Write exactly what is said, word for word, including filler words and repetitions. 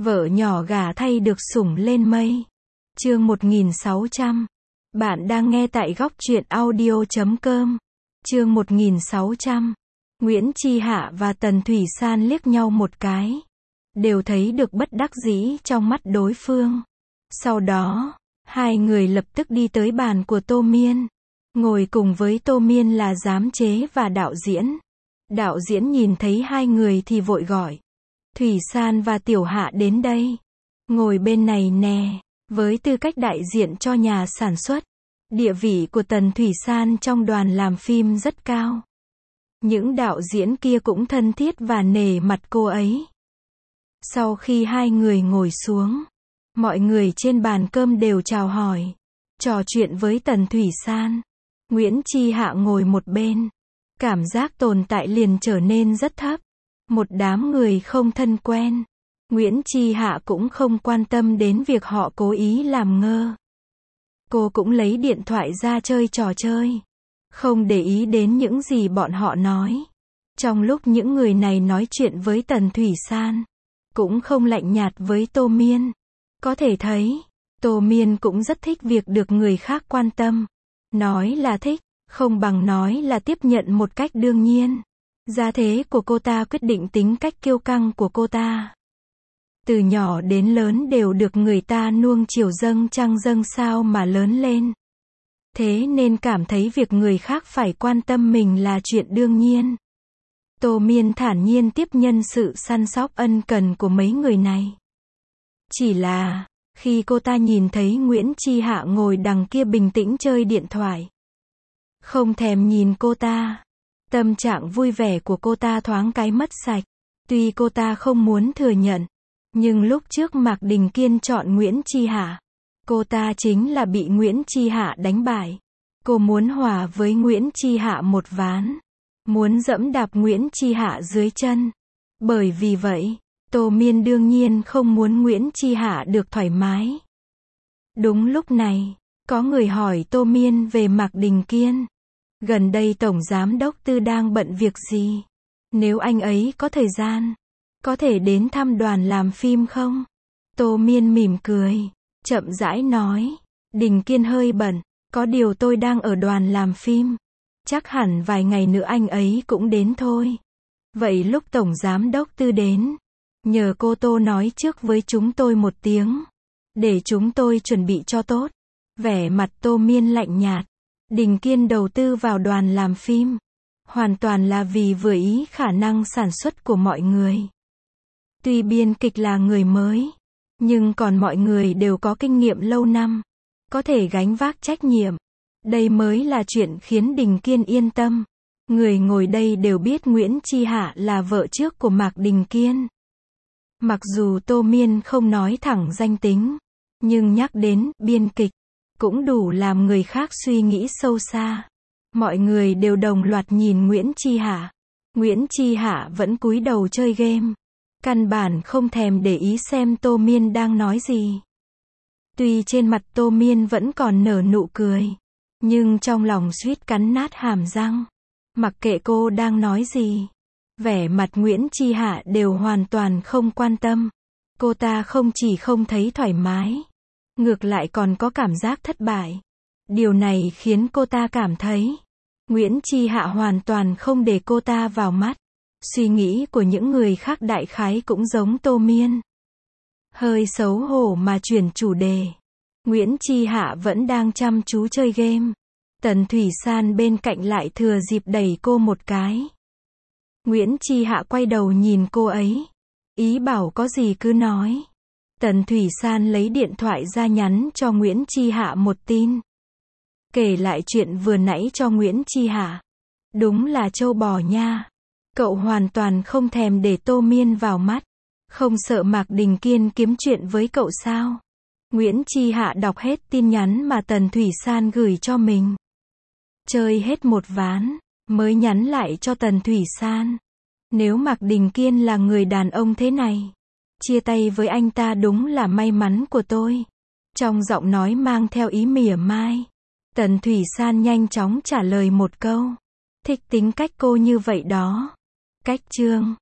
Vợ nhỏ gả thay được sủng lên mây. Chương một nghìn sáu trăm. Bạn đang nghe tại góc truyện audio chấm com. Chương một nghìn sáu trăm. Nguyễn Chi Hạ và Tần Thủy San liếc nhau một cái. Đều thấy được bất đắc dĩ trong mắt đối phương. Sau đó, hai người lập tức đi tới bàn của Tô Miên. Ngồi cùng với Tô Miên là giám chế và đạo diễn. Đạo diễn nhìn thấy hai người thì vội gọi. Thủy San và Tiểu Hạ đến đây. Ngồi bên này nè. Với tư cách đại diện cho nhà sản xuất, địa vị của Tần Thủy San trong đoàn làm phim rất cao. Những đạo diễn kia cũng thân thiết và nể mặt cô ấy. Sau khi hai người ngồi xuống, mọi người trên bàn cơm đều chào hỏi, trò chuyện với Tần Thủy San. Nguyễn Chi Hạ ngồi một bên. Cảm giác tồn tại liền trở nên rất thấp. Một đám người không thân quen. Nguyễn Chi Hạ cũng không quan tâm đến việc họ cố ý làm ngơ. Cô cũng lấy điện thoại ra chơi trò chơi. Không để ý đến những gì bọn họ nói. Trong lúc những người này nói chuyện với Tần Thủy San, cũng không lạnh nhạt với Tô Miên. Có thể thấy, Tô Miên cũng rất thích việc được người khác quan tâm. Nói là thích, không bằng nói là tiếp nhận một cách đương nhiên. Gia thế của cô ta quyết định tính cách kiêu căng của cô ta. Từ nhỏ đến lớn đều được người ta nuông chiều dâng trăng dâng sao mà lớn lên. Thế nên cảm thấy việc người khác phải quan tâm mình là chuyện đương nhiên. Tô Miên thản nhiên tiếp nhận sự săn sóc ân cần của mấy người này. Chỉ là, khi cô ta nhìn thấy Nguyễn Chi Hạ ngồi đằng kia bình tĩnh chơi điện thoại, không thèm nhìn cô ta, tâm trạng vui vẻ của cô ta thoáng cái mất sạch. Tuy cô ta không muốn thừa nhận, nhưng lúc trước Mạc Đình Kiên chọn Nguyễn Chi Hạ, cô ta chính là bị Nguyễn Chi Hạ đánh bại. Cô muốn hòa với Nguyễn Chi Hạ một ván, muốn dẫm đạp Nguyễn Chi Hạ dưới chân. Bởi vì vậy, Tô Miên đương nhiên không muốn Nguyễn Chi Hạ được thoải mái. Đúng lúc này, có người hỏi Tô Miên về Mạc Đình Kiên. Gần đây Tổng Giám Đốc Tư đang bận việc gì? Nếu anh ấy có thời gian, có thể đến thăm đoàn làm phim không? Tô Miên mỉm cười, chậm rãi nói. Đình Kiên hơi bận, có điều tôi đang ở đoàn làm phim. Chắc hẳn vài ngày nữa anh ấy cũng đến thôi. Vậy lúc Tổng Giám Đốc Tư đến, nhờ cô Tô nói trước với chúng tôi một tiếng, để chúng tôi chuẩn bị cho tốt. Vẻ mặt Tô Miên lạnh nhạt. Đình Kiên đầu tư vào đoàn làm phim, hoàn toàn là vì vừa ý khả năng sản xuất của mọi người. Tuy biên kịch là người mới, nhưng còn mọi người đều có kinh nghiệm lâu năm, có thể gánh vác trách nhiệm. Đây mới là chuyện khiến Đình Kiên yên tâm. Người ngồi đây đều biết Nguyễn Chi Hạ là vợ trước của Mạc Đình Kiên. Mặc dù Tô Miên không nói thẳng danh tính, nhưng nhắc đến biên kịch, cũng đủ làm người khác suy nghĩ sâu xa. Mọi người đều đồng loạt nhìn Nguyễn Chi Hạ. Nguyễn Chi Hạ vẫn cúi đầu chơi game. Căn bản không thèm để ý xem Tô Miên đang nói gì. Tuy trên mặt Tô Miên vẫn còn nở nụ cười, nhưng trong lòng suýt cắn nát hàm răng. Mặc kệ cô đang nói gì, vẻ mặt Nguyễn Chi Hạ đều hoàn toàn không quan tâm. Cô ta không chỉ không thấy thoải mái, ngược lại còn có cảm giác thất bại. Điều này khiến cô ta cảm thấy Nguyễn Chi Hạ hoàn toàn không để cô ta vào mắt. Suy nghĩ của những người khác đại khái cũng giống Tô Miên. Hơi xấu hổ mà chuyển chủ đề. Nguyễn Chi Hạ vẫn đang chăm chú chơi game. Tần Thủy San bên cạnh lại thừa dịp đẩy cô một cái. Nguyễn Chi Hạ quay đầu nhìn cô ấy, ý bảo có gì cứ nói. Tần Thủy San lấy điện thoại ra nhắn cho Nguyễn Chi Hạ một tin. Kể lại chuyện vừa nãy cho Nguyễn Chi Hạ. Đúng là trâu bò nha. Cậu hoàn toàn không thèm để Tô Miên vào mắt. Không sợ Mạc Đình Kiên kiếm chuyện với cậu sao? Nguyễn Chi Hạ đọc hết tin nhắn mà Tần Thủy San gửi cho mình. Chơi hết một ván, mới nhắn lại cho Tần Thủy San. Nếu Mạc Đình Kiên là người đàn ông thế này, chia tay với anh ta đúng là may mắn của tôi. Trong giọng nói mang theo ý mỉa mai. Tần Thủy San nhanh chóng trả lời một câu. Thích tính cách cô như vậy đó. Cách chương.